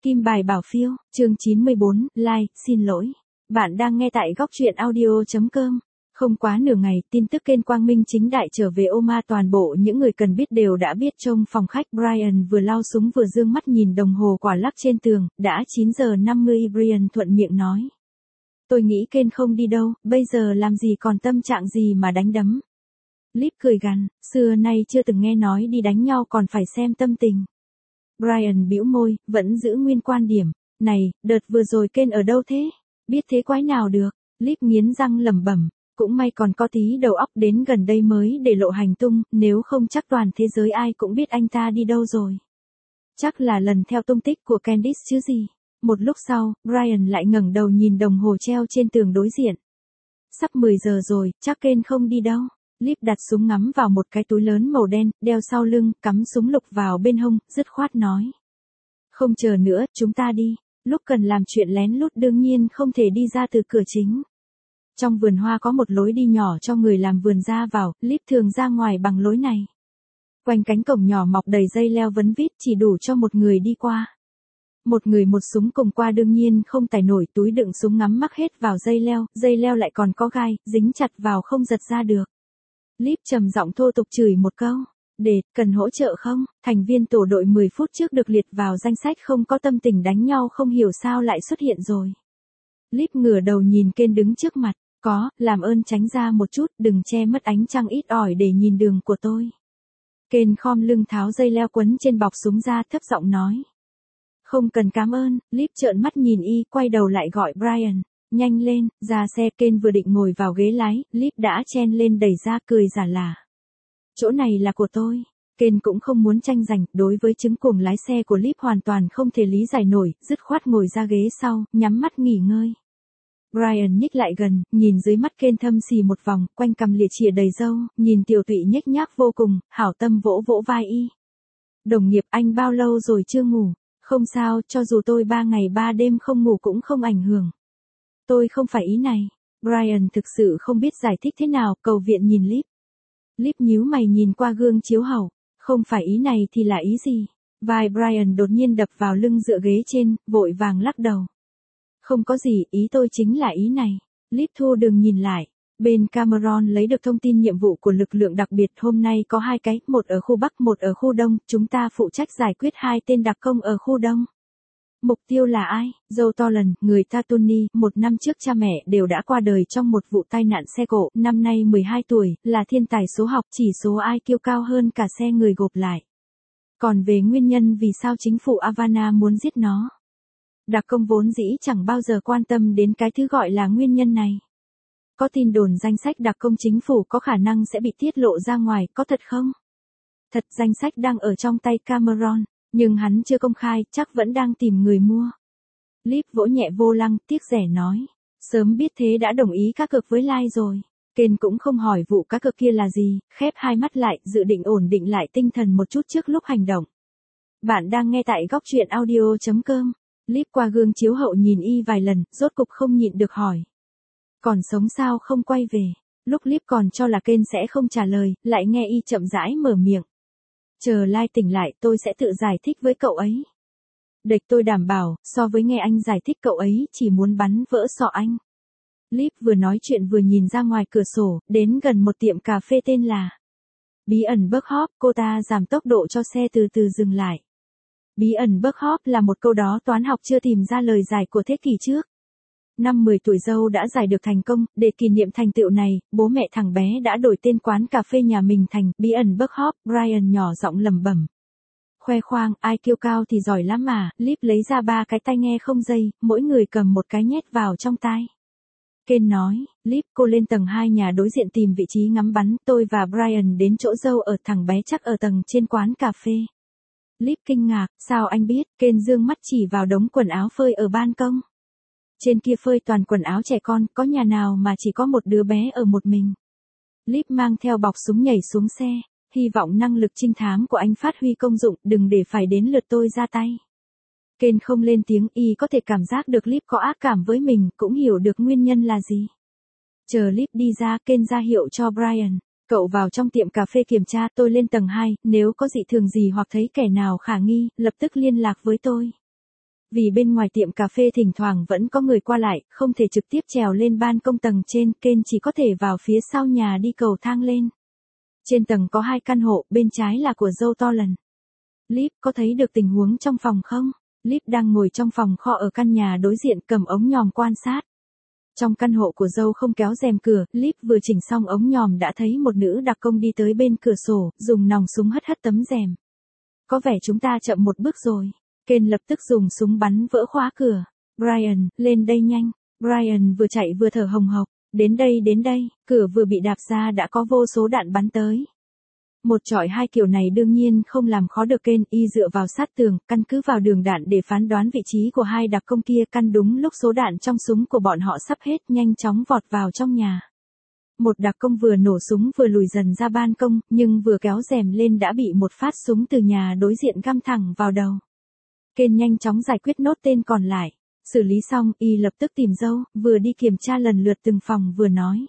Kim bài bảo phiếu, chương 94, like, xin lỗi. Bạn đang nghe tại góc truyện audio.com. Không quá nửa ngày, tin tức kênh Quang Minh chính đại trở về Oman, toàn bộ những người cần biết đều đã biết. Trong phòng khách, Brian vừa lau súng vừa dương mắt nhìn đồng hồ quả lắc trên tường, đã 9 giờ 50. Brian thuận miệng nói. Tôi nghĩ Ken không đi đâu, bây giờ làm gì còn tâm trạng gì mà đánh đấm. Lip cười gằn, xưa nay chưa từng nghe nói đi đánh nhau còn phải xem tâm tình. Brian bĩu môi, vẫn giữ nguyên quan điểm. Này, đợt vừa rồi Ken ở đâu thế? Biết thế quái nào được. Lip nghiến răng lẩm bẩm. Cũng may còn có tí đầu óc, đến gần đây mới để lộ hành tung, nếu không chắc toàn thế giới ai cũng biết anh ta đi đâu rồi. Chắc là lần theo tung tích của Candice chứ gì. Một lúc sau, Brian lại ngẩng đầu nhìn đồng hồ treo trên tường đối diện. Sắp 10 giờ rồi, chắc Ken không đi đâu. Lip đặt súng ngắm vào một cái túi lớn màu đen, đeo sau lưng, cắm súng lục vào bên hông, dứt khoát nói. Không chờ nữa, chúng ta đi. Lúc cần làm chuyện lén lút đương nhiên không thể đi ra từ cửa chính. Trong vườn hoa có một lối đi nhỏ cho người làm vườn ra vào, Lip thường ra ngoài bằng lối này. Quanh cánh cổng nhỏ mọc đầy dây leo vấn vít, chỉ đủ cho một người đi qua. Một người một súng cùng qua đương nhiên không tải nổi, túi đựng súng ngắm mắc hết vào dây leo lại còn có gai, dính chặt vào không giật ra được. Lip trầm giọng thô tục chửi một câu. Cần hỗ trợ không? Thành viên tổ đội 10 phút trước được liệt vào danh sách không có tâm tình đánh nhau không hiểu sao lại xuất hiện rồi. Lip ngửa đầu nhìn Ken đứng trước mặt. Có, làm ơn tránh ra một chút, đừng che mất ánh trăng ít ỏi để nhìn đường của tôi. Ken khom lưng tháo dây leo quấn trên bọc súng ra, thấp giọng nói. Không cần cảm ơn. Lip trợn mắt nhìn y, quay đầu lại gọi Brian. Nhanh lên, ra xe. Ken vừa định ngồi vào ghế lái, Lip đã chen lên đẩy ra, cười giả lả. Chỗ này là của tôi. Ken cũng không muốn tranh giành, đối với chứng cuồng lái xe của Lip hoàn toàn không thể lý giải nổi, dứt khoát ngồi ra ghế sau, nhắm mắt nghỉ ngơi. Brian nhích lại gần, nhìn dưới mắt Ken thâm xì một vòng, quanh cằm lịa chìa đầy râu, nhìn tiểu tụy nhếch nhác vô cùng, hảo tâm vỗ vỗ vai y. Đồng nghiệp, anh bao lâu rồi chưa ngủ? Không sao, cho dù tôi 3 ngày 3 đêm không ngủ cũng không ảnh hưởng. Tôi không phải ý này. Brian thực sự không biết giải thích thế nào, cầu viện nhìn Lip. Lip nhíu mày nhìn qua gương chiếu hậu. Không phải ý này thì là ý gì? Vai Brian đột nhiên đập vào lưng dựa ghế trên, vội vàng lắc đầu. Không có gì, ý tôi chính là ý này. Lip thu đường nhìn lại. Bên Cameron lấy được thông tin nhiệm vụ của lực lượng đặc biệt hôm nay có 2 cái, một ở khu Bắc, một ở khu Đông, chúng ta phụ trách giải quyết 2 tên đặc công ở khu Đông. Mục tiêu là ai? Joe Tolan, người Tatooine, 1 năm trước cha mẹ đều đã qua đời trong một vụ tai nạn xe cộ, năm nay 12 tuổi, là thiên tài số học, chỉ số IQ cao hơn cả xe người gộp lại. Còn về nguyên nhân vì sao chính phủ Havana muốn giết nó, đặc công vốn dĩ chẳng bao giờ quan tâm đến cái thứ gọi là nguyên nhân này. Có tin đồn danh sách đặc công chính phủ có khả năng sẽ bị tiết lộ ra ngoài, có thật không? Thật, danh sách đang ở trong tay Cameron, nhưng hắn chưa công khai, chắc vẫn đang tìm người mua. Lip vỗ nhẹ vô lăng, tiếc rẻ nói. Sớm biết thế đã đồng ý cá cược với Lai rồi. Ken cũng không hỏi vụ cá cược kia là gì, khép hai mắt lại, dự định ổn định lại tinh thần một chút trước lúc hành động. Bạn đang nghe tại góc truyện audio.com. Lip qua gương chiếu hậu nhìn y vài lần, rốt cục không nhịn được hỏi. Còn sống sao không quay về? Lúc Lip còn cho là Ken sẽ không trả lời, lại nghe y chậm rãi mở miệng. Chờ Lai tỉnh lại tôi sẽ tự giải thích với cậu ấy. Địch tôi đảm bảo, so với nghe anh giải thích cậu ấy chỉ muốn bắn vỡ sọ anh. Lip vừa nói chuyện vừa nhìn ra ngoài cửa sổ, đến gần một tiệm cà phê tên là Bí ẩn Buckhop, cô ta giảm tốc độ cho xe từ từ dừng lại. Bí ẩn Buckhop là một câu đó toán học chưa tìm ra lời giải của thế kỷ trước. Năm 10 tuổi dâu đã giải được thành công, để kỷ niệm thành tựu này, bố mẹ thằng bé đã đổi tên quán cà phê nhà mình thành Bí ẩn Buckhop. Brian nhỏ giọng lẩm bẩm. Khoe khoang, ai kiêu cao thì giỏi lắm mà. Lip lấy ra 3 cái tai nghe không dây, mỗi người cầm một cái nhét vào trong tai. Ken nói, Lip, cô lên tầng 2 nhà đối diện tìm vị trí ngắm bắn, tôi và Brian đến chỗ dâu ở, thằng bé chắc ở tầng trên quán cà phê. Lip kinh ngạc, sao anh biết? Ken dương mắt chỉ vào đống quần áo phơi ở ban công. Trên kia phơi toàn quần áo trẻ con, có nhà nào mà chỉ có một đứa bé ở một mình. Lip mang theo bọc súng nhảy xuống xe, hy vọng năng lực trinh thám của anh phát huy công dụng, đừng để phải đến lượt tôi ra tay. Ken không lên tiếng, y có thể cảm giác được Lip có ác cảm với mình, cũng hiểu được nguyên nhân là gì. Chờ Lip đi ra, Ken ra hiệu cho Brian. Cậu vào trong tiệm cà phê kiểm tra, tôi lên tầng 2, nếu có dị thường gì hoặc thấy kẻ nào khả nghi, lập tức liên lạc với tôi. Vì bên ngoài tiệm cà phê thỉnh thoảng vẫn có người qua lại, không thể trực tiếp trèo lên ban công tầng trên, Ken chỉ có thể vào phía sau nhà đi cầu thang lên. Trên tầng có 2 căn hộ, bên trái là của Joe Tolan. Liv có thấy được tình huống trong phòng không? Liv đang ngồi trong phòng kho ở căn nhà đối diện cầm ống nhòm quan sát. Trong căn hộ của Joe không kéo rèm cửa, Liv vừa chỉnh xong ống nhòm đã thấy một nữ đặc công đi tới bên cửa sổ, dùng nòng súng hất tấm rèm. Có vẻ chúng ta chậm một bước rồi. Ken lập tức dùng súng bắn vỡ khóa cửa. Brian, lên đây nhanh. Brian vừa chạy vừa thở hồng hộc. Đến đây, cửa vừa bị đạp ra đã có vô số đạn bắn tới. Một chọi 2 kiểu này đương nhiên không làm khó được Ken, y dựa vào sát tường, căn cứ vào đường đạn để phán đoán vị trí của 2 đặc công kia, căn đúng lúc số đạn trong súng của bọn họ sắp hết, nhanh chóng vọt vào trong nhà. Một đặc công vừa nổ súng vừa lùi dần ra ban công, nhưng vừa kéo rèm lên đã bị một phát súng từ nhà đối diện găm thẳng vào đầu. Ken nhanh chóng giải quyết nốt tên còn lại. Xử lý xong, y lập tức tìm Joe, vừa đi kiểm tra lần lượt từng phòng vừa nói.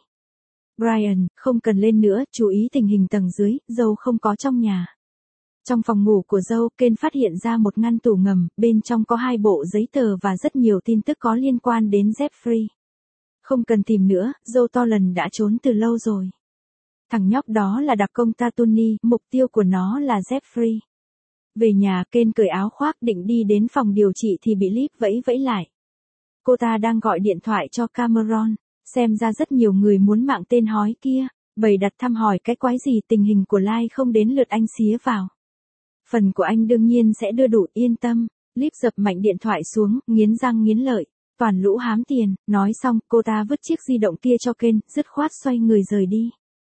Brian, không cần lên nữa, chú ý tình hình tầng dưới, Joe không có trong nhà. Trong phòng ngủ của Joe, Ken phát hiện ra một ngăn tủ ngầm, bên trong có 2 bộ giấy tờ và rất nhiều tin tức có liên quan đến Jeffrey. Không cần tìm nữa, Joe Tolan đã trốn từ lâu rồi. Thằng nhóc đó là đặc công Tatuni, mục tiêu của nó là Jeffrey. Về nhà, Ken cởi áo khoác định đi đến phòng điều trị thì bị Liv vẫy vẫy lại. Cô ta đang gọi điện thoại cho Cameron, xem ra rất nhiều người muốn mạng tên hói kia, bày đặt thăm hỏi cái quái gì, tình hình của Lai không đến lượt anh xía vào. Phần của anh đương nhiên sẽ đưa đủ, yên tâm. Liv dập mạnh điện thoại xuống, nghiến răng nghiến lợi, toàn lũ hám tiền. Nói xong, cô ta vứt chiếc di động kia cho Ken, dứt khoát xoay người rời đi.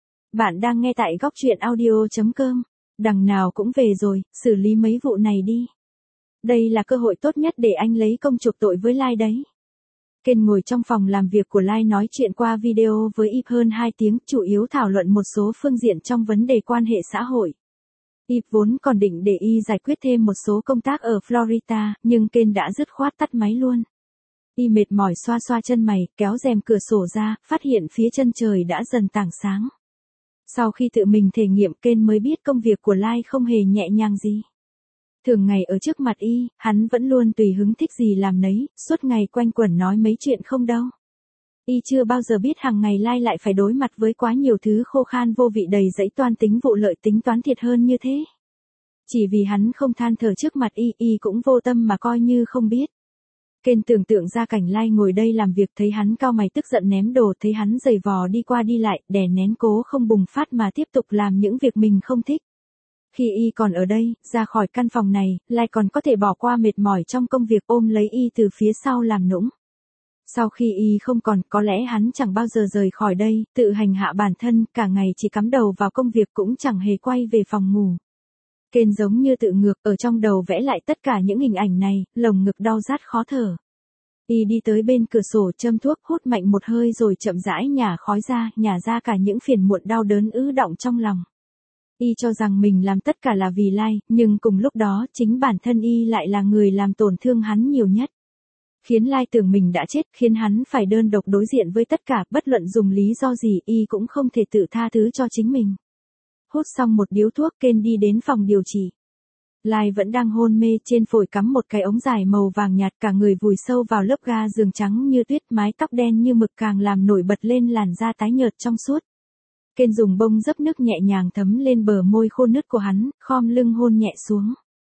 Bạn đang nghe tại góc truyện audio.com. Đằng nào cũng về rồi, xử lý mấy vụ này đi. Đây là cơ hội tốt nhất để anh lấy công chuộc tội với Lai đấy. Ken ngồi trong phòng làm việc của Lai nói chuyện qua video với Eve hơn 2 tiếng, chủ yếu thảo luận một số phương diện trong vấn đề quan hệ xã hội. Eve vốn còn định để y giải quyết thêm một số công tác ở Florida, nhưng Ken đã dứt khoát tắt máy luôn. Y mệt mỏi xoa xoa chân mày, kéo rèm cửa sổ ra, phát hiện phía chân trời đã dần tảng sáng. Sau khi tự mình thể nghiệm, Ken mới biết công việc của Lai không hề nhẹ nhàng gì. Thường ngày ở trước mặt y, hắn vẫn luôn tùy hứng thích gì làm nấy, suốt ngày quanh quẩn nói mấy chuyện không đâu. Y chưa bao giờ biết hàng ngày Lai lại phải đối mặt với quá nhiều thứ khô khan vô vị đầy dẫy toan tính vụ lợi tính toán thiệt hơn như thế. Chỉ vì hắn không than thở trước mặt y cũng vô tâm mà coi như không biết. Ken tưởng tượng ra cảnh Lai ngồi đây làm việc, thấy hắn cau mày tức giận ném đồ, thấy hắn giày vò đi qua đi lại, đè nén cố không bùng phát mà tiếp tục làm những việc mình không thích. Khi y còn ở đây, ra khỏi căn phòng này, Lai còn có thể bỏ qua mệt mỏi trong công việc, ôm lấy y từ phía sau làm nũng. Sau khi y không còn, có lẽ hắn chẳng bao giờ rời khỏi đây, tự hành hạ bản thân, cả ngày chỉ cắm đầu vào công việc cũng chẳng hề quay về phòng ngủ. Ken giống như tự ngược, ở trong đầu vẽ lại tất cả những hình ảnh này, lồng ngực đau rát khó thở. Y đi tới bên cửa sổ châm thuốc, hút mạnh một hơi rồi chậm rãi nhả khói ra, nhả ra cả những phiền muộn đau đớn ứ đọng trong lòng. Y cho rằng mình làm tất cả là vì Lai, nhưng cùng lúc đó, chính bản thân y lại là người làm tổn thương hắn nhiều nhất. Khiến Lai tưởng mình đã chết, khiến hắn phải đơn độc đối diện với tất cả, bất luận dùng lý do gì, y cũng không thể tự tha thứ cho chính mình. Hút xong một điếu thuốc, Ken đi đến phòng điều trị. Lai vẫn đang hôn mê, trên phổi cắm một cái ống dài màu vàng nhạt, cả người vùi sâu vào lớp ga giường trắng như tuyết, mái tóc đen như mực càng làm nổi bật lên làn da tái nhợt trong suốt. Ken dùng bông dấp nước nhẹ nhàng thấm lên bờ môi khô nứt của hắn, khom lưng hôn nhẹ xuống.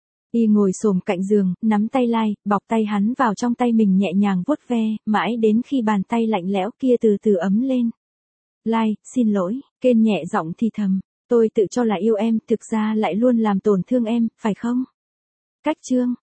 Y ngồi xổm cạnh giường, nắm tay Lai, bọc tay hắn vào trong tay mình nhẹ nhàng vuốt ve, mãi đến khi bàn tay lạnh lẽo kia từ từ ấm lên. Lai, xin lỗi, Ken nhẹ giọng thì thầm. Tôi tự cho là yêu em, thực ra lại luôn làm tổn thương em, phải không? Cách chương